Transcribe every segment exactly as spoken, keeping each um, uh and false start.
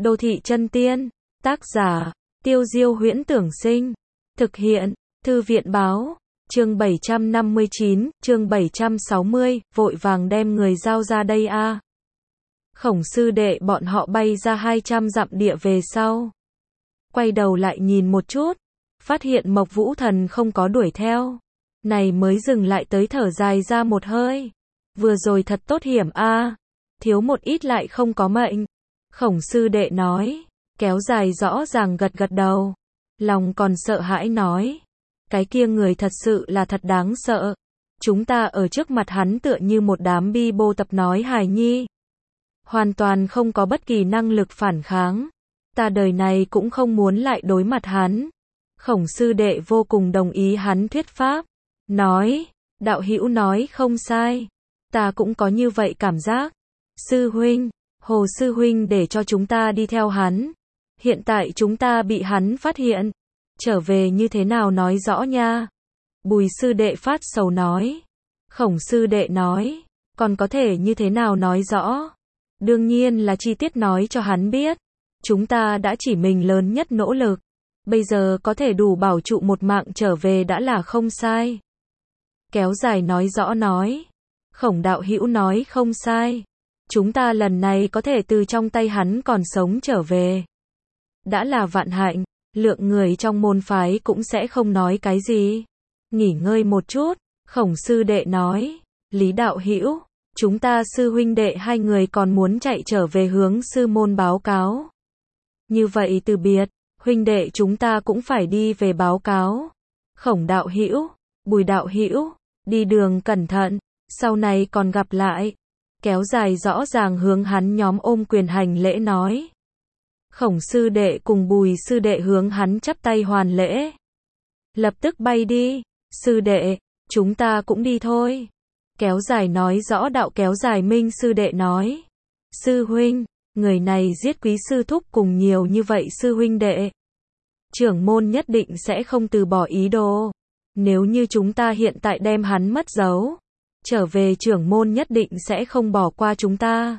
Đô thị chân tiên, tác giả, Tiêu Diêu Huyễn Tưởng Sinh, thực hiện, Thư viện báo, chương bảy trăm năm mươi chín, chương bảy trăm sáu mươi, vội vàng đem người giao ra đây a. Khổng sư đệ bọn họ bay ra hai trăm dặm địa về sau. Quay đầu lại nhìn một chút, phát hiện Mộc Vũ Thần không có đuổi theo. Này mới dừng lại tới thở dài ra một hơi. Vừa rồi thật tốt hiểm a, thiếu một ít lại không có mệnh. Khổng sư đệ nói, kéo dài rõ ràng gật gật đầu. Lòng còn sợ hãi nói, cái kia người thật sự là thật đáng sợ. Chúng ta ở trước mặt hắn tựa như một đám bi bô tập nói hài nhi. Hoàn toàn không có bất kỳ năng lực phản kháng. Ta đời này cũng không muốn lại đối mặt hắn. Khổng sư đệ vô cùng đồng ý hắn thuyết pháp. Nói, đạo hữu nói không sai. Ta cũng có như vậy cảm giác. Sư huynh, Hồ sư huynh để cho chúng ta đi theo hắn. Hiện tại chúng ta bị hắn phát hiện. Trở về như thế nào nói rõ nha. Bùi sư đệ phát sầu nói. Khổng sư đệ nói, còn có thể như thế nào nói rõ. Đương nhiên là chi tiết nói cho hắn biết. Chúng ta đã chỉ mình lớn nhất nỗ lực. Bây giờ có thể đủ bảo trụ một mạng trở về đã là không sai. Kéo dài nói rõ nói. Khổng đạo hữu nói không sai. Chúng ta lần này có thể từ trong tay hắn còn sống trở về. Đã là vạn hạnh, lượng người trong môn phái cũng sẽ không nói cái gì. Nghỉ ngơi một chút, khổng sư đệ nói. Lý đạo hữu, chúng ta sư huynh đệ hai người còn muốn chạy trở về hướng sư môn báo cáo. Như vậy từ biệt, huynh đệ chúng ta cũng phải đi về báo cáo. Khổng đạo hữu, Bùi đạo hữu, đi đường cẩn thận, sau này còn gặp lại. Kéo dài rõ ràng hướng hắn nhóm ôm quyền hành lễ nói. Khổng sư đệ cùng Bùi sư đệ hướng hắn chắp tay hoàn lễ. Lập tức bay đi, sư đệ, chúng ta cũng đi thôi. Kéo dài nói rõ đạo kéo dài minh sư đệ nói. Sư huynh, người này giết quý sư thúc cùng nhiều như vậy sư huynh đệ. Trưởng môn nhất định sẽ không từ bỏ ý đồ. Nếu như chúng ta hiện tại đem hắn mất dấu, trở về trưởng môn nhất định sẽ không bỏ qua chúng ta.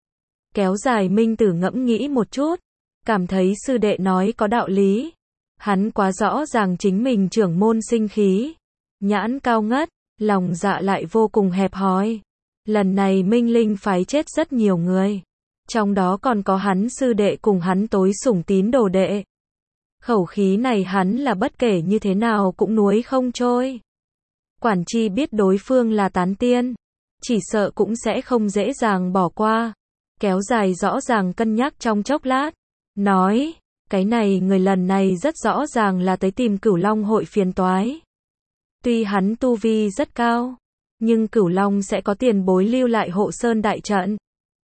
Kéo dài minh tử ngẫm nghĩ một chút, cảm thấy sư đệ nói có đạo lý. Hắn quá rõ ràng chính mình trưởng môn sinh khí, nhãn cao ngất, lòng dạ lại vô cùng hẹp hòi. Lần này Minh Linh phái chết rất nhiều người, trong đó còn có hắn sư đệ cùng hắn tối sủng tín đồ đệ. Khẩu khí này hắn là bất kể như thế nào cũng nuối không trôi. Quản chi biết đối phương là tán tiên, chỉ sợ cũng sẽ không dễ dàng bỏ qua. Kéo dài rõ ràng cân nhắc trong chốc lát, nói, cái này người lần này rất rõ ràng là tới tìm Cửu Long hội phiền toái. Tuy hắn tu vi rất cao, nhưng Cửu Long sẽ có tiền bối lưu lại hộ sơn đại trận.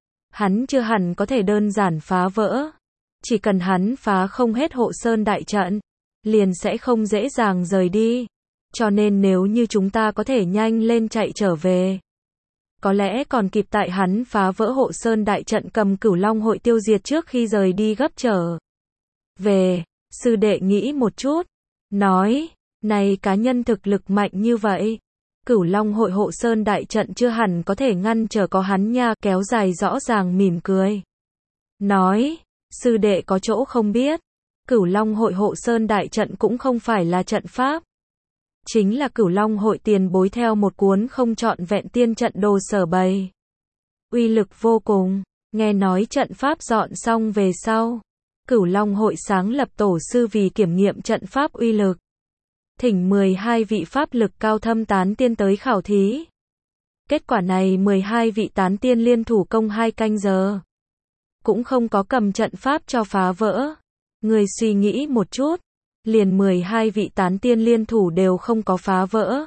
Hắn chưa hẳn có thể đơn giản phá vỡ. Chỉ cần hắn phá không hết hộ sơn đại trận, liền sẽ không dễ dàng rời đi. Cho nên nếu như chúng ta có thể nhanh lên chạy trở về, có lẽ còn kịp tại hắn phá vỡ hộ sơn đại trận cầm Cửu Long hội tiêu diệt trước khi rời đi gấp trở về. Sư đệ nghĩ một chút, nói, này cá nhân thực lực mạnh như vậy, Cửu Long hội hộ sơn đại trận chưa hẳn có thể ngăn trở có hắn nha. Kéo dài rõ ràng mỉm cười, nói, sư đệ có chỗ không biết, Cửu Long hội hộ sơn đại trận cũng không phải là trận pháp. Chính là Cửu Long hội tiền bối theo một cuốn không trọn vẹn tiên trận đồ sở bày. Uy lực vô cùng, nghe nói trận pháp dọn xong về sau, Cửu Long hội sáng lập tổ sư vì kiểm nghiệm trận pháp uy lực. Thỉnh mười hai vị pháp lực cao thâm tán tiên tới khảo thí. Kết quả này mười hai vị tán tiên liên thủ công hai canh giờ. Cũng không có cầm trận pháp cho phá vỡ. Người suy nghĩ một chút, liền mười hai vị tán tiên liên thủ đều không có phá vỡ.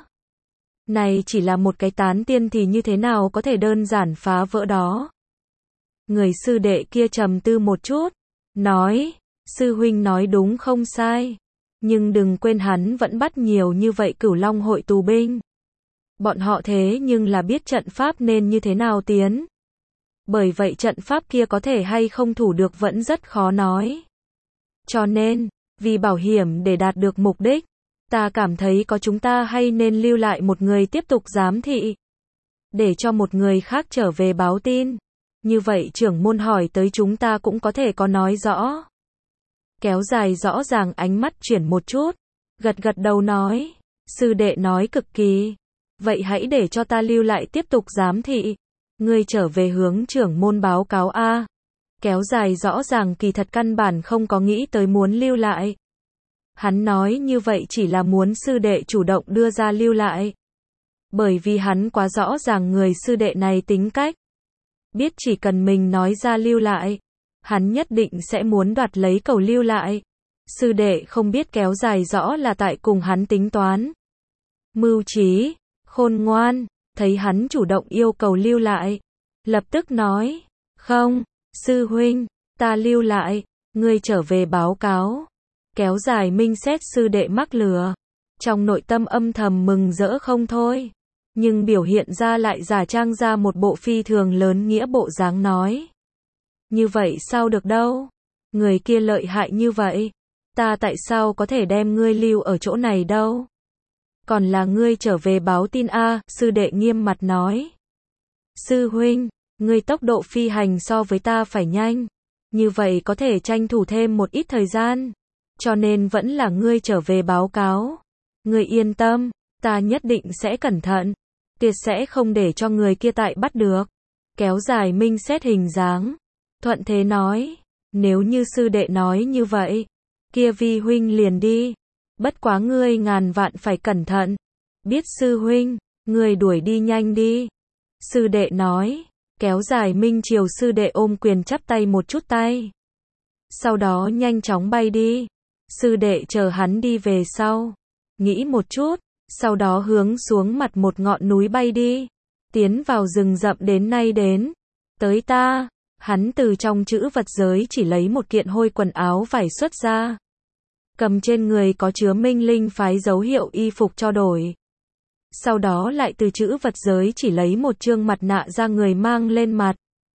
Này chỉ là một cái tán tiên thì như thế nào có thể đơn giản phá vỡ đó. Người sư đệ kia trầm tư một chút, nói, sư huynh nói đúng không sai. Nhưng đừng quên hắn vẫn bắt nhiều như vậy Cửu Long hội tù binh. Bọn họ thế nhưng là biết trận pháp nên như thế nào tiến. Bởi vậy trận pháp kia có thể hay không thủ được vẫn rất khó nói. Cho nên, vì bảo hiểm để đạt được mục đích, ta cảm thấy có chúng ta hay nên lưu lại một người tiếp tục giám thị. Để cho một người khác trở về báo tin. Như vậy trưởng môn hỏi tới chúng ta cũng có thể có nói rõ. Kéo dài rõ ràng ánh mắt chuyển một chút, gật gật đầu nói, sư đệ nói cực kỳ. Vậy hãy để cho ta lưu lại tiếp tục giám thị. Ngươi trở về hướng trưởng môn báo cáo a. Kéo dài rõ ràng kỳ thật căn bản không có nghĩ tới muốn lưu lại. Hắn nói như vậy chỉ là muốn sư đệ chủ động đưa ra lưu lại. Bởi vì hắn quá rõ ràng người sư đệ này tính cách. Biết chỉ cần mình nói ra lưu lại, hắn nhất định sẽ muốn đoạt lấy cầu lưu lại. Sư đệ không biết kéo dài rõ là tại cùng hắn tính toán. Mưu trí, khôn ngoan, thấy hắn chủ động yêu cầu lưu lại. Lập tức nói, không, sư huynh, ta lưu lại, ngươi trở về báo cáo. Kéo dài minh xét sư đệ mắc lừa. Trong nội tâm âm thầm mừng rỡ không thôi. Nhưng biểu hiện ra lại giả trang ra một bộ phi thường lớn nghĩa bộ dáng nói. Như vậy sao được đâu? Người kia lợi hại như vậy. Ta tại sao có thể đem ngươi lưu ở chỗ này đâu? Còn là ngươi trở về báo tin a, sư đệ nghiêm mặt nói. Sư huynh, ngươi tốc độ phi hành so với ta phải nhanh. Như vậy có thể tranh thủ thêm một ít thời gian. Cho nên vẫn là ngươi trở về báo cáo. Ngươi yên tâm, ta nhất định sẽ cẩn thận. Tuyệt sẽ không để cho người kia tại bắt được. Kéo dài minh xét hình dáng. Thuận thế nói, nếu như sư đệ nói như vậy, kia vi huynh liền đi. Bất quá ngươi ngàn vạn phải cẩn thận. Biết sư huynh, ngươi đuổi đi nhanh đi. Sư đệ nói, kéo dài minh chiều sư đệ ôm quyền chắp tay một chút tay. Sau đó nhanh chóng bay đi. Sư đệ chờ hắn đi về sau. Nghĩ một chút, sau đó hướng xuống mặt một ngọn núi bay đi. Tiến vào rừng rậm đến nay đến. Tới ta, hắn từ trong chữ vật giới chỉ lấy một kiện hôi quần áo vải xuất ra. Cầm trên người có chứa minh linh phái dấu hiệu y phục cho đổi. Sau đó lại từ chữ vật giới chỉ lấy một trương mặt nạ ra người mang lên mặt.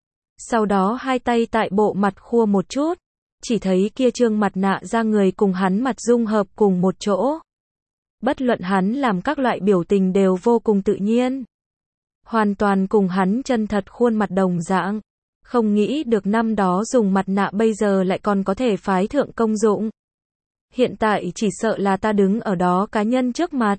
Sau đó hai tay tại bộ mặt khua một chút. Chỉ thấy kia trương mặt nạ ra người cùng hắn mặt dung hợp cùng một chỗ. Bất luận hắn làm các loại biểu tình đều vô cùng tự nhiên. Hoàn toàn cùng hắn chân thật khuôn mặt đồng dạng. Không nghĩ được năm đó dùng mặt nạ bây giờ lại còn có thể phái thượng công dụng. Hiện tại chỉ sợ là ta đứng ở đó cá nhân trước mặt.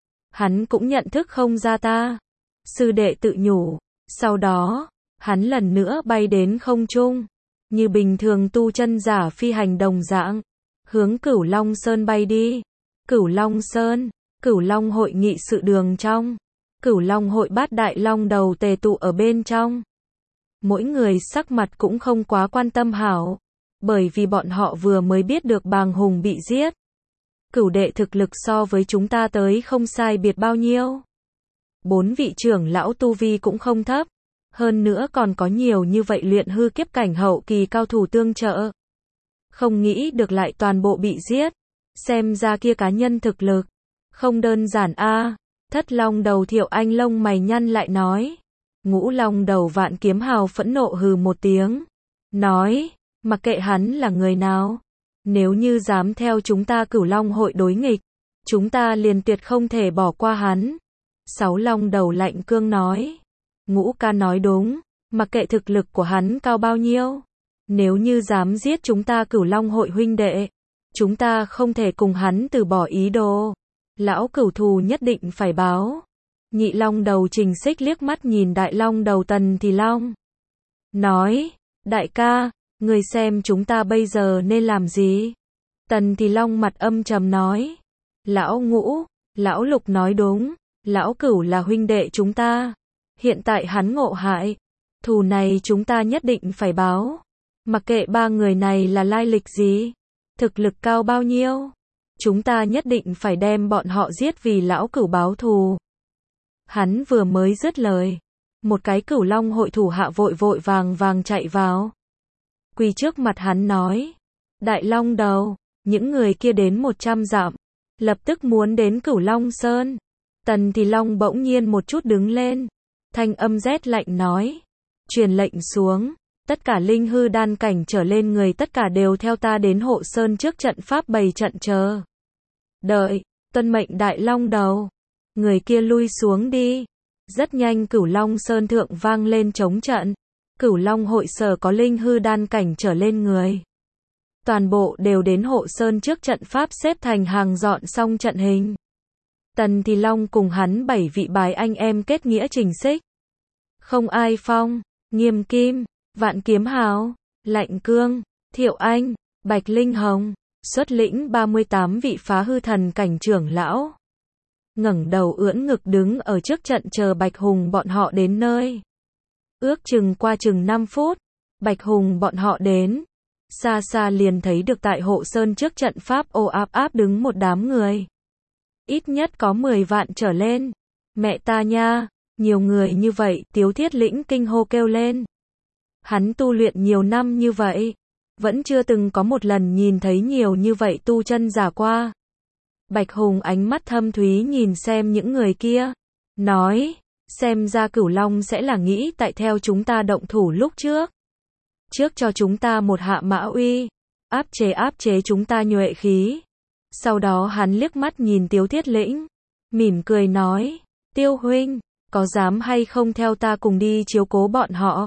Hắn cũng nhận thức không ra ta. Sư đệ tự nhủ. Sau đó, hắn lần nữa bay đến không trung. Như bình thường tu chân giả phi hành đồng dạng. Hướng Cửu Long Sơn bay đi. Cửu Long Sơn, Cửu Long hội nghị sự đường trong. Cửu Long hội bát đại long đầu tề tụ ở bên trong. Mỗi người sắc mặt cũng không quá quan tâm hảo. Bởi vì bọn họ vừa mới biết được Bàng Hùng bị giết. Cửu đệ thực lực so với chúng ta tới không sai biệt bao nhiêu. Bốn vị trưởng lão tu vi cũng không thấp. Hơn nữa còn có nhiều như vậy luyện hư kiếp cảnh hậu kỳ cao thủ tương trợ. Không nghĩ được lại toàn bộ bị giết. Xem ra kia cá nhân thực lực. Không đơn giản a. Thất long đầu Thiệu Anh lông mày nhăn lại nói. Ngũ long đầu Vạn Kiếm Hào phẫn nộ hừ một tiếng. Nói, mặc kệ hắn là người nào. Nếu như dám theo chúng ta Cửu Long hội đối nghịch. Chúng ta liền tuyệt không thể bỏ qua hắn. Sáu long đầu Lạnh Cương nói. Ngũ ca nói đúng. Mặc kệ thực lực của hắn cao bao nhiêu. Nếu như dám giết chúng ta Cửu Long hội huynh đệ. Chúng ta không thể cùng hắn từ bỏ ý đồ. Lão cửu thù nhất định phải báo. Nhị long đầu Trình Xích liếc mắt nhìn đại long đầu Tần Thì Long. Nói, đại ca, người xem chúng ta bây giờ nên làm gì? Tần Thì Long mặt âm trầm nói. Lão Ngũ, lão Lục nói đúng. Lão cửu là huynh đệ chúng ta. Hiện tại hắn ngộ hại. Thù này chúng ta nhất định phải báo. Mặc kệ ba người này là lai lịch gì. Thực lực cao bao nhiêu. Chúng ta nhất định phải đem bọn họ giết vì lão cửu báo thù. Hắn vừa mới dứt lời. Một cái Cửu Long hội thủ hạ vội vội vàng vàng chạy vào. Quỳ trước mặt hắn nói. Đại Long đầu, những người kia đến một trăm dặm. Lập tức muốn đến Cửu Long Sơn. Tần Thì Long bỗng nhiên một chút đứng lên. Thanh âm rét lạnh nói. Truyền lệnh xuống. Tất cả linh hư đan cảnh trở lên người tất cả đều theo ta đến hộ sơn trước trận pháp bày trận chờ. Đợi, tuân mệnh đại long đầu. Người kia lui xuống đi. Rất nhanh Cửu Long Sơn thượng vang lên trống trận. Cửu Long hội sở có linh hư đan cảnh trở lên người. Toàn bộ đều đến hộ sơn trước trận pháp xếp thành hàng dọn xong trận hình. Tần Thì Long cùng hắn bảy vị bái anh em kết nghĩa trình xích. Không Ai Phong, Nghiêm Kim, Vạn Kiếm Hào, Lạnh Cương, Thiệu Anh, Bạch Linh Hồng, xuất lĩnh ba mươi tám vị phá hư thần cảnh trưởng lão. Ngẩng đầu ưỡn ngực đứng ở trước trận chờ Bạch Hùng bọn họ đến nơi. Ước chừng qua chừng năm phút, Bạch Hùng bọn họ đến. Xa xa liền thấy được tại hộ sơn trước trận pháp ồ áp áp đứng một đám người. Ít nhất có mười vạn trở lên. Mẹ ta nha, nhiều người như vậy, Tiếu Thiết Lĩnh kinh hô kêu lên. Hắn tu luyện nhiều năm như vậy, vẫn chưa từng có một lần nhìn thấy nhiều như vậy tu chân giả qua. Bạch Hùng ánh mắt thâm thúy nhìn xem những người kia, nói, xem ra Cửu Long sẽ là nghĩ tại theo chúng ta động thủ lúc trước. Trước cho chúng ta một hạ mã uy, áp chế áp chế chúng ta nhuệ khí. Sau đó hắn liếc mắt nhìn Tiếu Thiết Lĩnh, mỉm cười nói, Tiêu huynh, có dám hay không theo ta cùng đi chiếu cố bọn họ?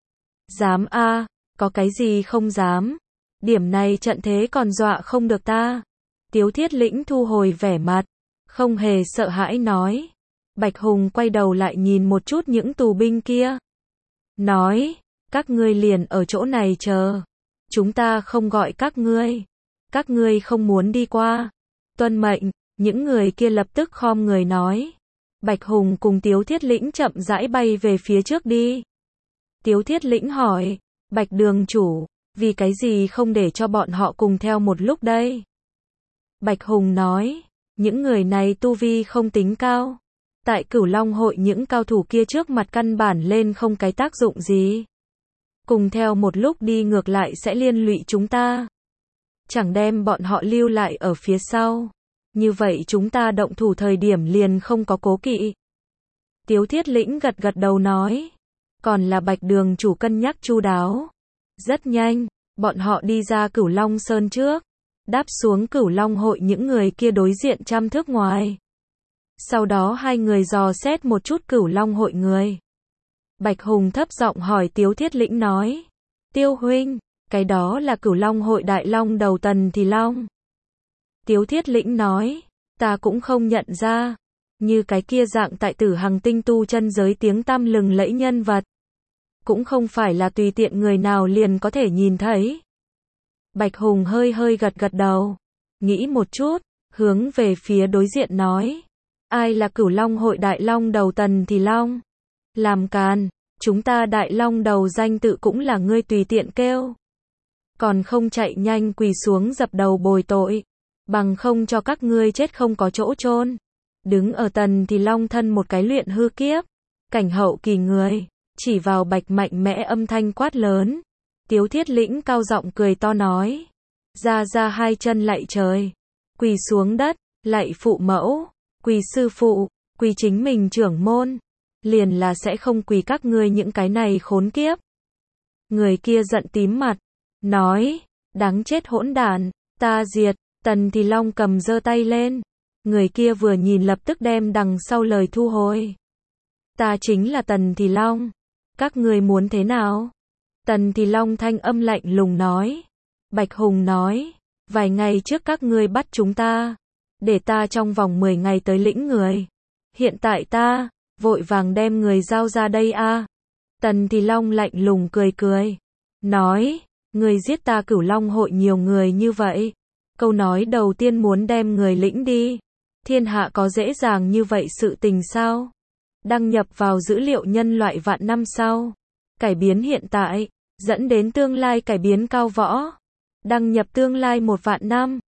Dám a, có cái gì không dám? Điểm này trận thế còn dọa không được ta. Tiếu Thiết Lĩnh thu hồi vẻ mặt, không hề sợ hãi nói. Bạch Hùng quay đầu lại nhìn một chút những tù binh kia. Nói, các ngươi liền ở chỗ này chờ. Chúng ta không gọi các ngươi. Các ngươi không muốn đi qua. Tuân mệnh, những người kia lập tức khom người nói. Bạch Hùng cùng Tiếu Thiết Lĩnh chậm rãi bay về phía trước đi. Tiếu Thiết Lĩnh hỏi, Bạch đường chủ, vì cái gì không để cho bọn họ cùng theo một lúc đây? Bạch Hùng nói, những người này tu vi không tính cao. Tại Cửu Long hội những cao thủ kia trước mặt căn bản lên không cái tác dụng gì. Cùng theo một lúc đi ngược lại sẽ liên lụy chúng ta. Chẳng đem bọn họ lưu lại ở phía sau. Như vậy chúng ta động thủ thời điểm liền không có cố kỵ. Tiếu Thiết Lĩnh gật gật đầu nói. Còn là Bạch đường chủ cân nhắc chu đáo. Rất nhanh, bọn họ đi ra Cửu Long Sơn trước. Đáp xuống Cửu Long hội những người kia đối diện trăm thước ngoài. Sau đó hai người dò xét một chút Cửu Long hội người. Bạch Hùng thấp giọng hỏi Tiếu Thiết Lĩnh nói. Tiêu huynh, cái đó là Cửu Long hội đại long đầu Tần Thì Long. Tiếu Thiết Lĩnh nói, ta cũng không nhận ra. Như cái kia dạng tại Tử Hằng tinh tu chân giới tiếng tăm lừng lẫy nhân vật. Cũng không phải là tùy tiện người nào liền có thể nhìn thấy. Bạch Hùng hơi hơi gật gật đầu. Nghĩ một chút, hướng về phía đối diện nói. Ai là Cửu Long hội đại long đầu Tần Thì Long? Làm càn, chúng ta đại long đầu danh tự cũng là ngươi tùy tiện kêu. Còn không chạy nhanh quỳ xuống dập đầu bồi tội. Bằng không cho các ngươi chết không có chỗ chôn. Đứng ở Tần Thì Long thân một cái luyện hư kiếp. Cảnh hậu kỳ người, chỉ vào Bạch mạnh mẽ âm thanh quát lớn. Tiếu Thiết Lĩnh cao giọng cười to nói. Ra ra hai chân lạy trời. Quỳ xuống đất, lạy phụ mẫu. Quỳ sư phụ, quỳ chính mình trưởng môn. Liền là sẽ không quỳ các ngươi những cái này khốn kiếp. Người kia giận tím mặt. Nói, đáng chết hỗn đản, ta diệt. Tần Thì Long cầm giơ tay lên. Người kia vừa nhìn lập tức đem đằng sau lời thu hồi. Ta chính là Tần Thì Long. Các ngươi muốn thế nào? Tần Thì Long thanh âm lạnh lùng nói. Bạch Hùng nói, vài ngày trước các ngươi bắt chúng ta. Để ta trong vòng mười ngày tới lĩnh người. Hiện tại ta, vội vàng đem người giao ra đây a. Tần Thì Long lạnh lùng cười cười. Nói, người giết ta Cửu Long hội nhiều người như vậy. Câu nói đầu tiên muốn đem người lĩnh đi. Thiên hạ có dễ dàng như vậy sự tình sao? Đăng nhập vào dữ liệu nhân loại vạn năm sau. Cải biến hiện tại, dẫn đến tương lai cải biến cao võ. Đăng nhập tương lai một vạn năm.